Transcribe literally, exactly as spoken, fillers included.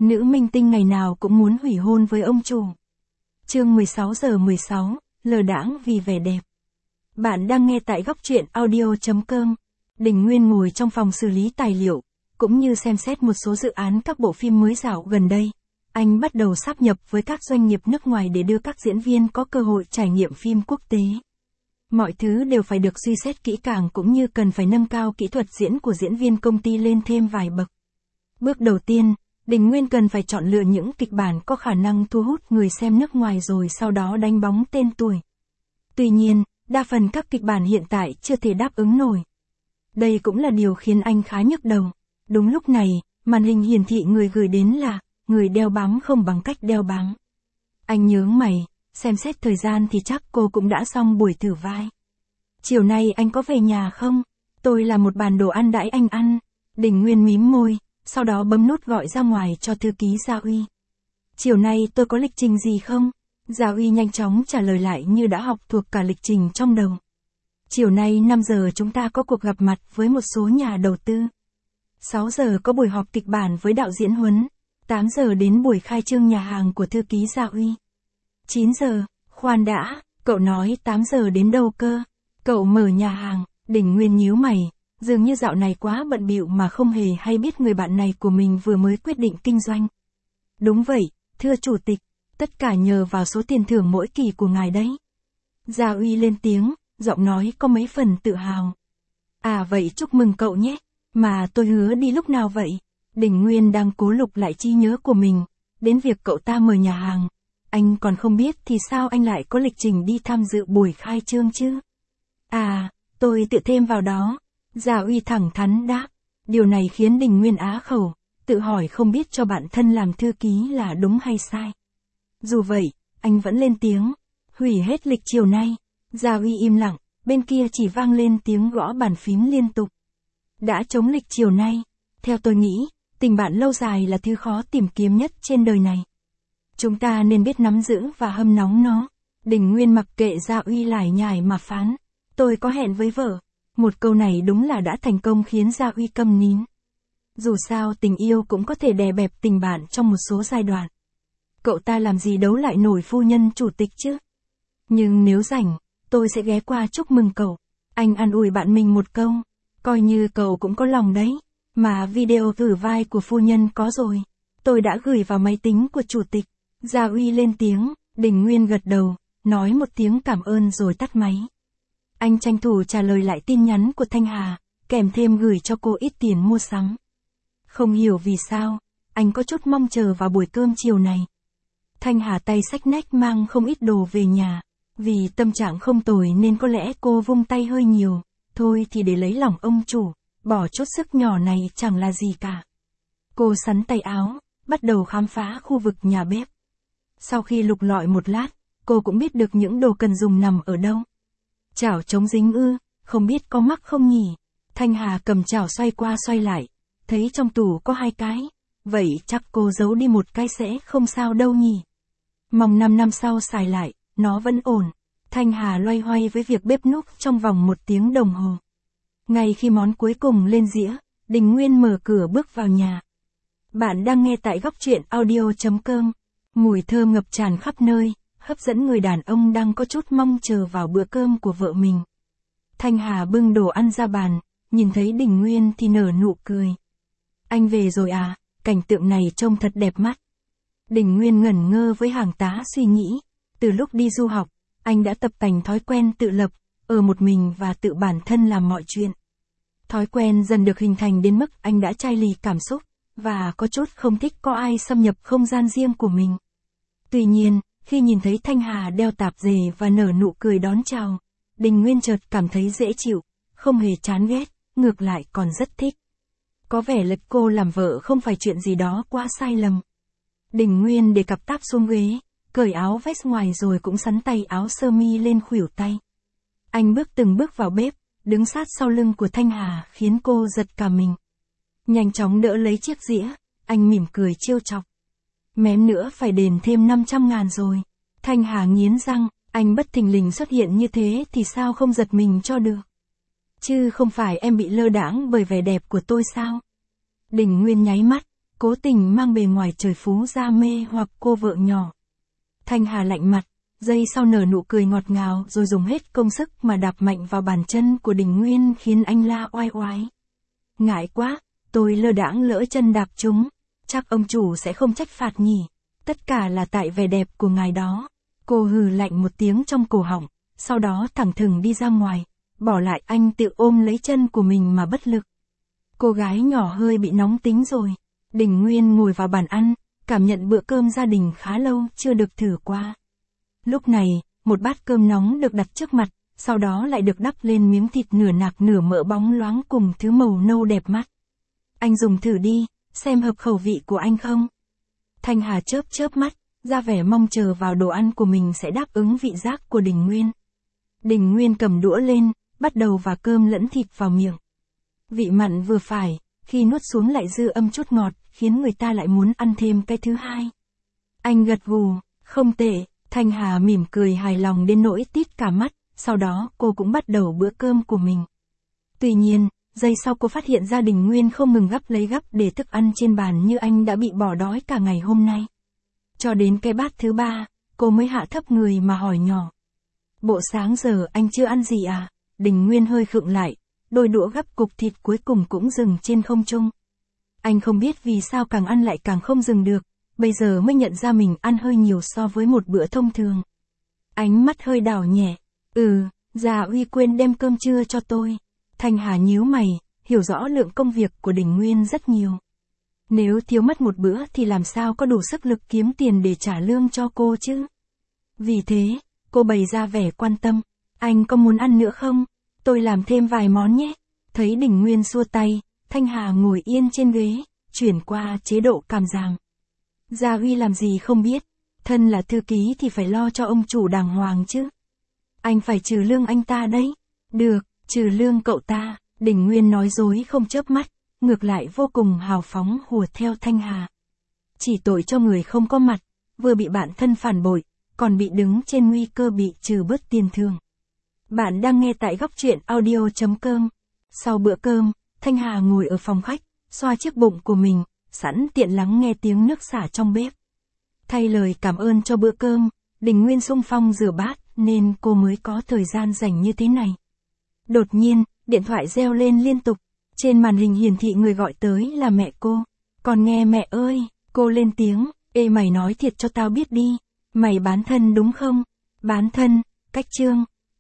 nữ minh tinh ngày nào cũng muốn hủy hôn với ông chủ. Chương mười sáu giờ mười sáu, lờ đãng vì vẻ đẹp. Bạn đang nghe tại góc truyện audio chấm com. Đình Nguyên ngồi trong phòng xử lý tài liệu, cũng như xem xét một số dự án các bộ phim mới dạo gần đây. Anh bắt đầu sáp nhập với các doanh nghiệp nước ngoài để đưa các diễn viên có cơ hội trải nghiệm phim quốc tế. Mọi thứ đều phải được suy xét kỹ càng cũng như cần phải nâng cao kỹ thuật diễn của diễn viên công ty lên thêm vài bậc. Bước đầu tiên, Đình Nguyên cần phải chọn lựa những kịch bản có khả năng thu hút người xem nước ngoài rồi sau đó đánh bóng tên tuổi. Tuy nhiên, đa phần các kịch bản hiện tại chưa thể đáp ứng nổi. Đây cũng là điều khiến anh khá nhức đầu. Đúng lúc này, màn hình hiển thị người gửi đến là người đeo bám không bằng cách đeo bám. Anh nhướng mày, xem xét thời gian thì chắc cô cũng đã xong buổi thử vai. Chiều nay anh có về nhà không? Tôi làm một bàn đồ ăn đãi anh ăn. Đình Nguyên mím môi, sau đó bấm nút gọi ra ngoài cho thư ký Gia Uy. Chiều nay tôi có lịch trình gì không? Gia Uy nhanh chóng trả lời lại như đã học thuộc cả lịch trình trong đầu. Chiều nay năm giờ chúng ta có cuộc gặp mặt với một số nhà đầu tư. sáu giờ có buổi họp kịch bản với đạo diễn Huấn. tám giờ đến buổi khai trương nhà hàng của thư ký Gia Uy. chín giờ, khoan đã, cậu nói tám giờ đến đâu cơ? Cậu mở nhà hàng. Đình Nguyên nhíu mày, dường như dạo này quá bận bịu mà không hề hay biết người bạn này của mình vừa mới quyết định kinh doanh. Đúng vậy, thưa chủ tịch, tất cả nhờ vào số tiền thưởng mỗi kỳ của ngài đấy. Gia Uy lên tiếng, giọng nói có mấy phần tự hào. À vậy chúc mừng cậu nhé, mà tôi hứa đi lúc nào vậy? Đình Nguyên đang cố lục lại trí nhớ của mình, đến việc cậu ta mở nhà hàng. Anh còn không biết thì sao anh lại có lịch trình đi tham dự buổi khai trương chứ? À, tôi tự thêm vào đó. Gia Uy thẳng thắn đáp. Điều này khiến Đình Nguyên á khẩu, tự hỏi không biết cho bản thân làm thư ký là đúng hay sai. Dù vậy, anh vẫn lên tiếng. Hủy hết lịch chiều nay. Gia Uy im lặng, bên kia chỉ vang lên tiếng gõ bàn phím liên tục. Đã chống lịch chiều nay. Theo tôi nghĩ, tình bạn lâu dài là thứ khó tìm kiếm nhất trên đời này. Chúng ta nên biết nắm giữ và hâm nóng nó. Đình Nguyên mặc kệ Gia Uy lải nhải mà phán. Tôi có hẹn với vợ. Một câu này đúng là đã thành công khiến Gia Uy câm nín. Dù sao tình yêu cũng có thể đè bẹp tình bạn trong một số giai đoạn. Cậu ta làm gì đấu lại nổi phu nhân chủ tịch chứ? Nhưng nếu rảnh, tôi sẽ ghé qua chúc mừng cậu. Anh an ủi bạn mình một câu. Coi như cậu cũng có lòng đấy. Mà video thử vai của phu nhân có rồi. Tôi đã gửi vào máy tính của chủ tịch. Gia Uy lên tiếng, Đình Nguyên gật đầu, nói một tiếng cảm ơn rồi tắt máy. Anh tranh thủ trả lời lại tin nhắn của Thanh Hà, kèm thêm gửi cho cô ít tiền mua sắm. Không hiểu vì sao, anh có chút mong chờ vào buổi cơm chiều này. Thanh Hà tay xách nách mang không ít đồ về nhà, vì tâm trạng không tồi nên có lẽ cô vung tay hơi nhiều, thôi thì để lấy lòng ông chủ, bỏ chút sức nhỏ này chẳng là gì cả. Cô sắn tay áo, bắt đầu khám phá khu vực nhà bếp. Sau khi lục lọi một lát, cô cũng biết được những đồ cần dùng nằm ở đâu. Chảo chống dính ư, không biết có mắc không nhỉ? Thanh Hà cầm chảo xoay qua xoay lại, thấy trong tủ có hai cái, vậy chắc cô giấu đi một cái sẽ không sao đâu nhỉ? Mong năm năm sau xài lại, nó vẫn ổn. Thanh Hà loay hoay với việc bếp núc trong vòng một tiếng đồng hồ. Ngay khi món cuối cùng lên dĩa, Đình Nguyên mở cửa bước vào nhà. Bạn đang nghe tại góc truyện audio chấm com. Mùi thơm ngập tràn khắp nơi, hấp dẫn người đàn ông đang có chút mong chờ vào bữa cơm của vợ mình. Thanh Hà bưng đồ ăn ra bàn, nhìn thấy Đình Nguyên thì nở nụ cười. Anh về rồi à, cảnh tượng này trông thật đẹp mắt. Đình Nguyên ngẩn ngơ với hàng tá suy nghĩ. Từ lúc đi du học, anh đã tập tành thói quen tự lập, ở một mình và tự bản thân làm mọi chuyện. Thói quen dần được hình thành đến mức anh đã chai lì cảm xúc, và có chút không thích có ai xâm nhập không gian riêng của mình. Tuy nhiên, khi nhìn thấy Thanh Hà đeo tạp dề và nở nụ cười đón chào, Đình Nguyên chợt cảm thấy dễ chịu, không hề chán ghét, ngược lại còn rất thích. Có vẻ lấy cô làm vợ không phải chuyện gì đó quá sai lầm. Đình Nguyên để cặp táp xuống ghế, cởi áo vest ngoài rồi cũng xắn tay áo sơ mi lên khuỷu tay. Anh bước từng bước vào bếp, đứng sát sau lưng của Thanh Hà khiến cô giật cả mình. Nhanh chóng đỡ lấy chiếc dĩa, anh mỉm cười trêu chọc. Mém nữa phải đền thêm năm trăm ngàn rồi. Thanh Hà nghiến răng, anh bất thình lình xuất hiện như thế thì sao không giật mình cho được. Chứ không phải em bị lơ đãng bởi vẻ đẹp của tôi sao? Đình Nguyên nháy mắt, cố tình mang bề ngoài trời phú ra mê hoặc cô vợ nhỏ. Thanh Hà lạnh mặt, giây sau nở nụ cười ngọt ngào rồi dùng hết công sức mà đạp mạnh vào bàn chân của Đình Nguyên khiến anh la oai oái. Ngại quá, tôi lơ đãng lỡ chân đạp chúng, chắc ông chủ sẽ không trách phạt nhỉ, tất cả là tại vẻ đẹp của ngài đó. Cô hừ lạnh một tiếng trong cổ họng, sau đó thẳng thừng đi ra ngoài, bỏ lại anh tự ôm lấy chân của mình mà bất lực. Cô gái nhỏ hơi bị nóng tính rồi. Đình Nguyên ngồi vào bàn ăn, cảm nhận bữa cơm gia đình khá lâu chưa được thử qua. Lúc này, một bát cơm nóng được đặt trước mặt, sau đó lại được đắp lên miếng thịt nửa nạc nửa mỡ bóng loáng cùng thứ màu nâu đẹp mắt. Anh dùng thử đi, xem hợp khẩu vị của anh không? Thanh Hà chớp chớp mắt, ra vẻ mong chờ vào đồ ăn của mình sẽ đáp ứng vị giác của Đình Nguyên. Đình Nguyên cầm đũa lên, bắt đầu vả cơm lẫn thịt vào miệng. Vị mặn vừa phải, khi nuốt xuống lại dư âm chút ngọt, khiến người ta lại muốn ăn thêm cái thứ hai. Anh gật gù, không tệ. Thanh Hà mỉm cười hài lòng đến nỗi tít cả mắt, sau đó cô cũng bắt đầu bữa cơm của mình. Tuy nhiên, giây sau cô phát hiện ra Đình Nguyên không ngừng gắp lấy gắp để thức ăn trên bàn như anh đã bị bỏ đói cả ngày hôm nay. Cho đến cái bát thứ ba, cô mới hạ thấp người mà hỏi nhỏ. Bộ sáng giờ anh chưa ăn gì à? Đình Nguyên hơi khựng lại, đôi đũa gắp cục thịt cuối cùng cũng dừng trên không trung. Anh không biết vì sao càng ăn lại càng không dừng được. Bây giờ mới nhận ra mình ăn hơi nhiều so với một bữa thông thường. Ánh mắt hơi đảo nhẹ. Ừ, Gia Uy quên đem cơm trưa cho tôi. Thanh Hà nhíu mày, hiểu rõ lượng công việc của Đình Nguyên rất nhiều. Nếu thiếu mất một bữa thì làm sao có đủ sức lực kiếm tiền để trả lương cho cô chứ? Vì thế, cô bày ra vẻ quan tâm. Anh có muốn ăn nữa không? Tôi làm thêm vài món nhé. Thấy Đình Nguyên xua tay, Thanh Hà ngồi yên trên ghế, chuyển qua chế độ càm ràm. Gia Huy làm gì không biết, thân là thư ký thì phải lo cho ông chủ đàng hoàng chứ. Anh phải trừ lương anh ta đấy. Được, trừ lương cậu ta. Đình Nguyên nói dối không chớp mắt, ngược lại vô cùng hào phóng hùa theo Thanh Hà. Chỉ tội cho người không có mặt, vừa bị bạn thân phản bội, còn bị đứng trên nguy cơ bị trừ bớt tiền thưởng. Bạn đang nghe tại góc truyện audio chấm com. Sau bữa cơm, Thanh Hà ngồi ở phòng khách, xoa chiếc bụng của mình, sẵn tiện lắng nghe tiếng nước xả trong bếp. Thay lời cảm ơn cho bữa cơm, Đình Nguyên xung phong rửa bát, nên cô mới có thời gian rảnh như thế này. Đột nhiên, điện thoại reo lên liên tục, trên màn hình hiển thị người gọi tới là mẹ cô. Còn nghe mẹ ơi, cô lên tiếng, ê mày nói thiệt cho tao biết đi, mày bán thân đúng không? Bán thân, cách trương,